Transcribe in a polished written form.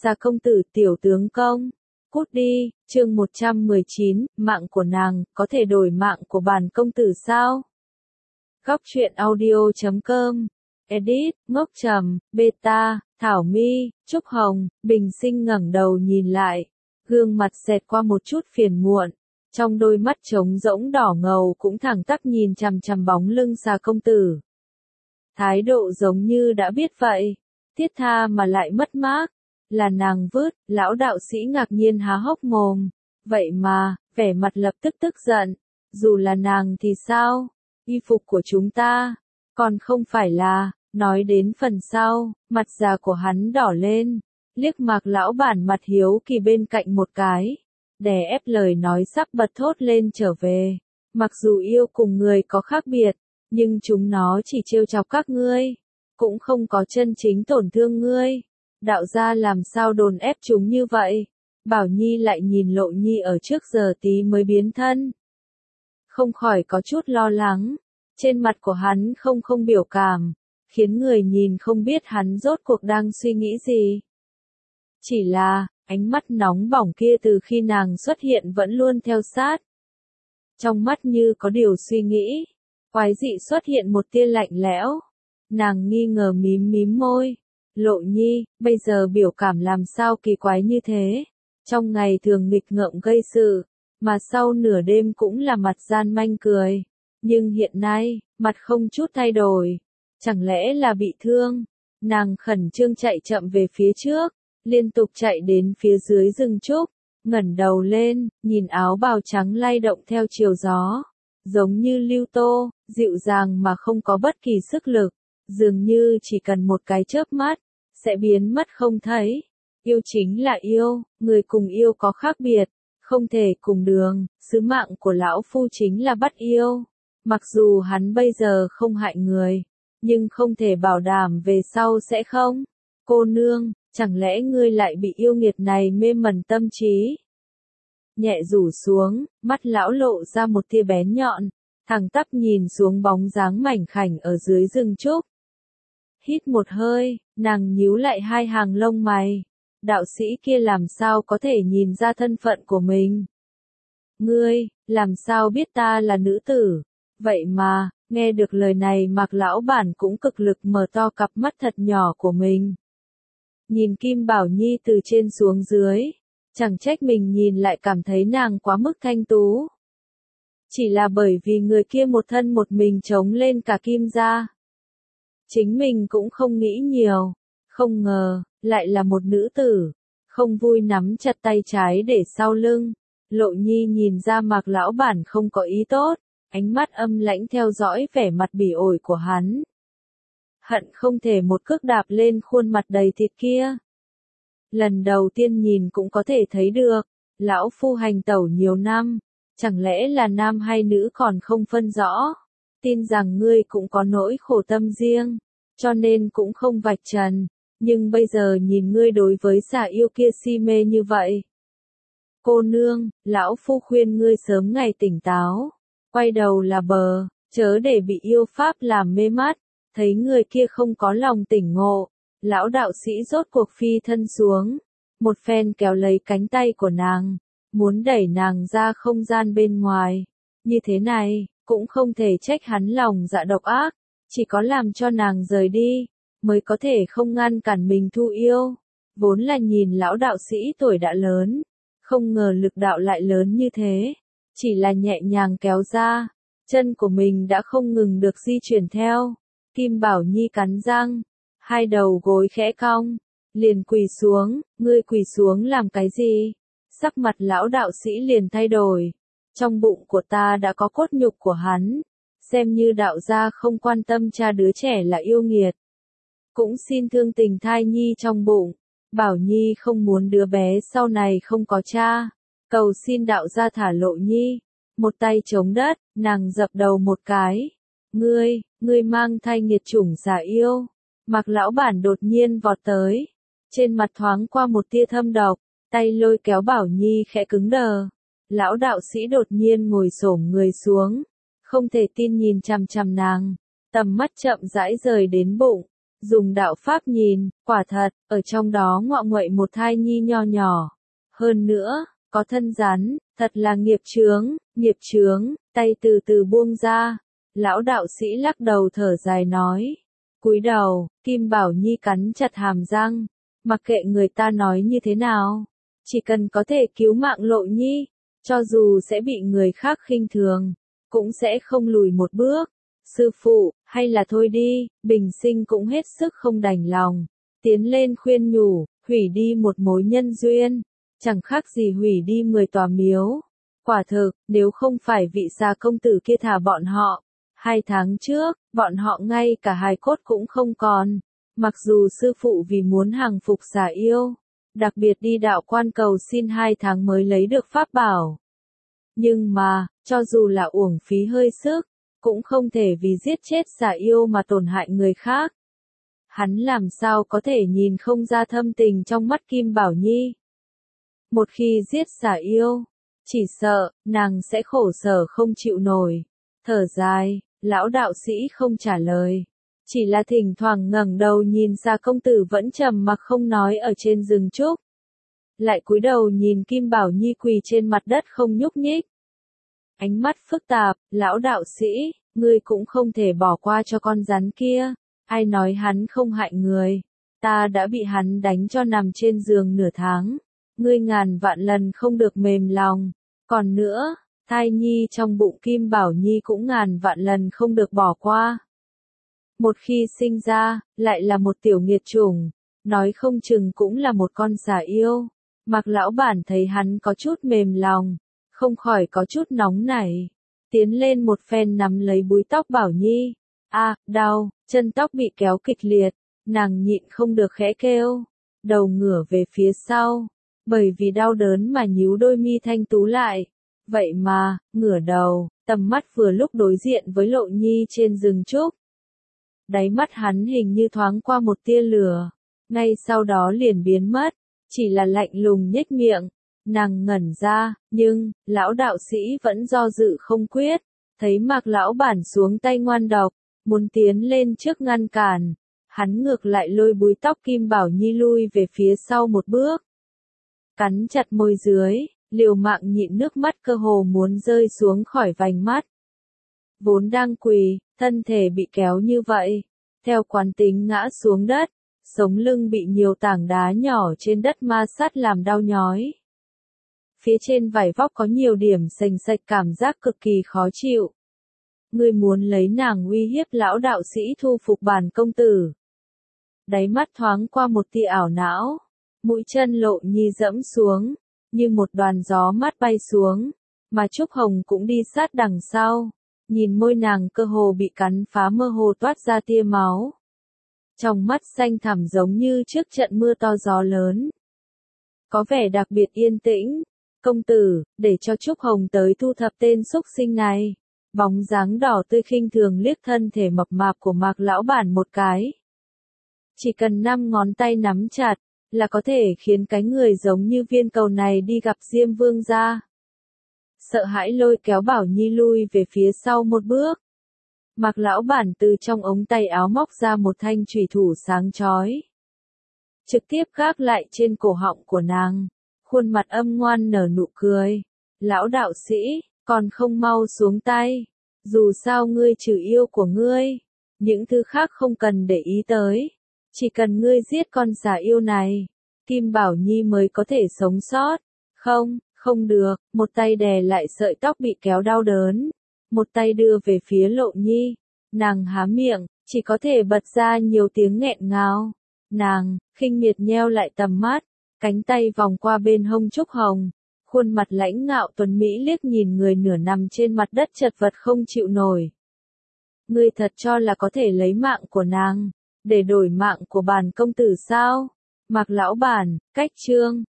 Xà công tử tiểu tướng công. Cút đi, chương 119, mạng của nàng, có thể đổi mạng của bản công tử sao? Góc truyện audio.com. Edit, Ngốc Trầm, Beta, Thảo My, Trúc Hồng, Bình Sinh ngẩng đầu nhìn lại. Gương mặt xẹt qua một chút phiền muộn. Trong đôi mắt trống rỗng đỏ ngầu cũng thẳng tắp nhìn chằm chằm bóng lưng Xà công tử. Thái độ giống như đã biết vậy. Thiết tha mà lại mất mát. Là nàng vứt, lão đạo sĩ ngạc nhiên há hốc mồm. Vậy mà, vẻ mặt lập tức tức giận. Dù là nàng thì sao? Y phục của chúng ta. Còn không phải là, nói đến phần sau, mặt già của hắn đỏ lên. Liếc Mạc lão bản mặt hiếu kỳ bên cạnh một cái. Đè ép lời nói sắp bật thốt lên trở về. Mặc dù yêu cùng người có khác biệt, nhưng chúng nó chỉ trêu chọc các ngươi. Cũng không có chân chính tổn thương ngươi. Đạo gia làm sao đồn ép chúng như vậy? Bảo Nhi lại nhìn Lộ Nhi ở trước giờ tí mới biến thân. Không khỏi có chút lo lắng. Trên mặt của hắn không biểu cảm. Khiến người nhìn không biết hắn rốt cuộc đang suy nghĩ gì. Chỉ là, ánh mắt nóng bỏng kia từ khi nàng xuất hiện vẫn luôn theo sát. Trong mắt như có điều suy nghĩ. Quái dị xuất hiện một tia lạnh lẽo. Nàng nghi ngờ mím môi. Lộ Nhi, bây giờ biểu cảm làm sao kỳ quái như thế. Trong ngày thường nghịch ngợm gây sự, mà sau nửa đêm cũng là mặt gian manh cười. Nhưng hiện nay, mặt không chút thay đổi. Chẳng lẽ là bị thương? Nàng khẩn trương chạy chậm về phía trước, liên tục chạy đến phía dưới rừng trúc, ngẩng đầu lên, nhìn áo bào trắng lay động theo chiều gió. Giống như lưu tô, dịu dàng mà không có bất kỳ sức lực. Dường như chỉ cần một cái chớp mắt, sẽ biến mất không thấy. Yêu chính là yêu, người cùng yêu có khác biệt, không thể cùng đường, sứ mạng của lão phu chính là bắt yêu. Mặc dù hắn bây giờ không hại người, nhưng không thể bảo đảm về sau sẽ không. Cô nương, chẳng lẽ ngươi lại bị yêu nghiệt này mê mẩn tâm trí? Nhẹ rủ xuống, mắt lão lộ ra một tia bén nhọn, thẳng tắp nhìn xuống bóng dáng mảnh khảnh ở dưới rừng trúc. Hít một hơi, nàng nhíu lại hai hàng lông mày. Đạo sĩ kia làm sao có thể nhìn ra thân phận của mình? Ngươi, làm sao biết ta là nữ tử? Vậy mà, nghe được lời này Mạc lão bản cũng cực lực mở to cặp mắt thật nhỏ của mình. Nhìn Kim Bảo Nhi từ trên xuống dưới. Chẳng trách mình nhìn lại cảm thấy nàng quá mức thanh tú. Chỉ là bởi vì người kia một thân một mình chống lên cả Kim gia. Chính mình cũng không nghĩ nhiều, không ngờ, lại là một nữ tử, không vui nắm chặt tay trái để sau lưng. Lộ Nhi nhìn ra Mạc lão bản không có ý tốt, ánh mắt âm lãnh theo dõi vẻ mặt bỉ ổi của hắn. Hận không thể một cước đạp lên khuôn mặt đầy thịt kia. Lần đầu tiên nhìn cũng có thể thấy được, lão phu hành tẩu nhiều năm, chẳng lẽ là nam hay nữ còn không phân rõ. Tin rằng ngươi cũng có nỗi khổ tâm riêng, cho nên cũng không vạch trần, nhưng bây giờ nhìn ngươi đối với xà yêu kia si mê như vậy. Cô nương, lão phu khuyên ngươi sớm ngày tỉnh táo, quay đầu là bờ, chớ để bị yêu pháp làm mê mắt. Thấy người kia không có lòng tỉnh ngộ, lão đạo sĩ rốt cuộc phi thân xuống, một phen kéo lấy cánh tay của nàng, muốn đẩy nàng ra không gian bên ngoài. Như thế này, cũng không thể trách hắn lòng dạ độc ác, chỉ có làm cho nàng rời đi, mới có thể không ngăn cản mình thu yêu. Vốn là nhìn lão đạo sĩ tuổi đã lớn, không ngờ lực đạo lại lớn như thế, chỉ là nhẹ nhàng kéo ra, chân của mình đã không ngừng được di chuyển theo. Kim Bảo Nhi cắn răng, hai đầu gối khẽ cong, liền quỳ xuống. Ngươi quỳ xuống làm cái gì? Sắc mặt lão đạo sĩ liền thay đổi. Trong bụng của ta đã có cốt nhục của hắn, xem như đạo gia không quan tâm cha đứa trẻ là yêu nghiệt. Cũng xin thương tình thai nhi trong bụng. Bảo Nhi không muốn đứa bé sau này không có cha, cầu xin đạo gia thả Lộ Nhi. Một tay chống đất, nàng dập đầu một cái. Ngươi mang thai nghiệt chủng xà yêu. Mạc lão bản đột nhiên vọt tới. Trên mặt thoáng qua một tia thâm độc, tay lôi kéo Bảo Nhi khẽ cứng đờ. Lão đạo sĩ đột nhiên ngồi xổm người xuống, không thể tin nhìn chằm chằm nàng, tầm mắt chậm rãi rời đến bụng, dùng đạo pháp nhìn, quả thật, ở trong đó ngọ nguậy một thai nhi nho nhỏ. Hơn nữa, có thân rắn, thật là nghiệp chướng, tay từ từ buông ra. Lão đạo sĩ lắc đầu thở dài nói. Cúi đầu, Kim Bảo Nhi cắn chặt hàm răng, mặc kệ người ta nói như thế nào. Chỉ cần có thể cứu mạng Lộ Nhi, cho dù sẽ bị người khác khinh thường, cũng sẽ không lùi một bước. Sư phụ, hay là thôi đi, Bình Sinh cũng hết sức không đành lòng. Tiến lên khuyên nhủ, hủy đi một mối nhân duyên, chẳng khác gì hủy đi 10 tòa miếu. Quả thực, nếu không phải vị Xà công tử kia thả bọn họ, 2 tháng trước, bọn họ ngay cả hài cốt cũng không còn. Mặc dù sư phụ vì muốn hàng phục Xà yêu, đặc biệt đi đạo quan cầu xin 2 tháng mới lấy được pháp bảo. Nhưng mà, cho dù là uổng phí hơi sức, cũng không thể vì giết chết Xà yêu mà tổn hại người khác. Hắn làm sao có thể nhìn không ra thâm tình trong mắt Kim Bảo Nhi. Một khi giết Xà yêu, chỉ sợ, nàng sẽ khổ sở không chịu nổi. Thở dài, lão đạo sĩ không trả lời. Chỉ là thỉnh thoảng ngẩng đầu nhìn Xà công tử vẫn trầm mặc không nói ở trên rừng trúc. Lại cúi đầu nhìn Kim Bảo Nhi quỳ trên mặt đất không nhúc nhích. Ánh mắt phức tạp, lão đạo sĩ, ngươi cũng không thể bỏ qua cho con rắn kia. Ai nói hắn không hại người. Ta đã bị hắn đánh cho nằm trên giường nửa tháng. Ngươi ngàn vạn lần không được mềm lòng. Còn nữa, thai nhi trong bụng Kim Bảo Nhi cũng ngàn vạn lần không được bỏ qua. Một khi sinh ra, lại là một tiểu nghiệt chủng, nói không chừng cũng là một con Xà yêu. Mạc lão bản thấy hắn có chút mềm lòng, không khỏi có chút nóng nảy. Tiến lên một phen nắm lấy búi tóc Bảo Nhi. Đau, chân tóc bị kéo kịch liệt, nàng nhịn không được khẽ kêu. Đầu ngửa về phía sau, bởi vì đau đớn mà nhíu đôi mi thanh tú lại. Vậy mà, ngửa đầu, tầm mắt vừa lúc đối diện với Lộ Nhi trên rừng trúc. Đáy mắt hắn hình như thoáng qua một tia lửa, ngay sau đó liền biến mất, chỉ là lạnh lùng nhếch miệng. Nàng ngẩn ra, nhưng, lão đạo sĩ vẫn do dự không quyết, thấy Mạc lão bản xuống tay ngoan độc, muốn tiến lên trước ngăn cản. Hắn ngược lại lôi búi tóc Kim Bảo Nhi lui về phía sau một bước. Cắn chặt môi dưới, liều mạng nhịn nước mắt cơ hồ muốn rơi xuống khỏi vành mắt. Vốn đang quỳ, thân thể bị kéo như vậy, theo quán tính ngã xuống đất, sống lưng bị nhiều tảng đá nhỏ trên đất ma sát làm đau nhói. Phía trên vải vóc có nhiều điểm sành sạch cảm giác cực kỳ khó chịu. Ngươi muốn lấy nàng uy hiếp lão đạo sĩ thu phục bản công tử. Đáy mắt thoáng qua một tia ảo não, mũi chân Lộ Nhi dẫm xuống, như một đoàn gió mát bay xuống, mà Trúc Hồng cũng đi sát đằng sau, nhìn môi nàng cơ hồ bị cắn phá mơ hồ toát ra tia máu. Trong mắt xanh thẳm giống như trước trận mưa to gió lớn. Có vẻ đặc biệt yên tĩnh. Công tử, để cho Trúc Hồng tới thu thập tên xúc sinh này. Bóng dáng đỏ tươi khinh thường liếc thân thể mập mạp của Mạc lão bản một cái. Chỉ cần 5 ngón tay nắm chặt, là có thể khiến cái người giống như viên cầu này đi gặp Diêm Vương gia. Sợ hãi lôi kéo Bảo Nhi lui về phía sau một bước. Mạc lão bản từ trong ống tay áo móc ra một thanh chùy thủ sáng chói. Trực tiếp gác lại trên cổ họng của nàng. Khuôn mặt âm ngoan nở nụ cười. Lão đạo sĩ, còn không mau xuống tay. Dù sao ngươi trừ yêu của ngươi. Những thứ khác không cần để ý tới. Chỉ cần ngươi giết con Xà yêu này. Kim Bảo Nhi mới có thể sống sót. Không được. Một tay đè lại sợi tóc bị kéo đau đớn. Một tay đưa về phía Lộ Nhi. Nàng há miệng, chỉ có thể bật ra nhiều tiếng nghẹn ngào. Nàng, khinh miệt nheo lại tầm mắt. Cánh tay vòng qua bên hông Trúc Hồng, khuôn mặt lãnh ngạo tuấn mỹ liếc nhìn người nửa nằm trên mặt đất chật vật không chịu nổi. Ngươi thật cho là có thể lấy mạng của nàng, để đổi mạng của bản công tử sao? Mạc lão bản, cách chương.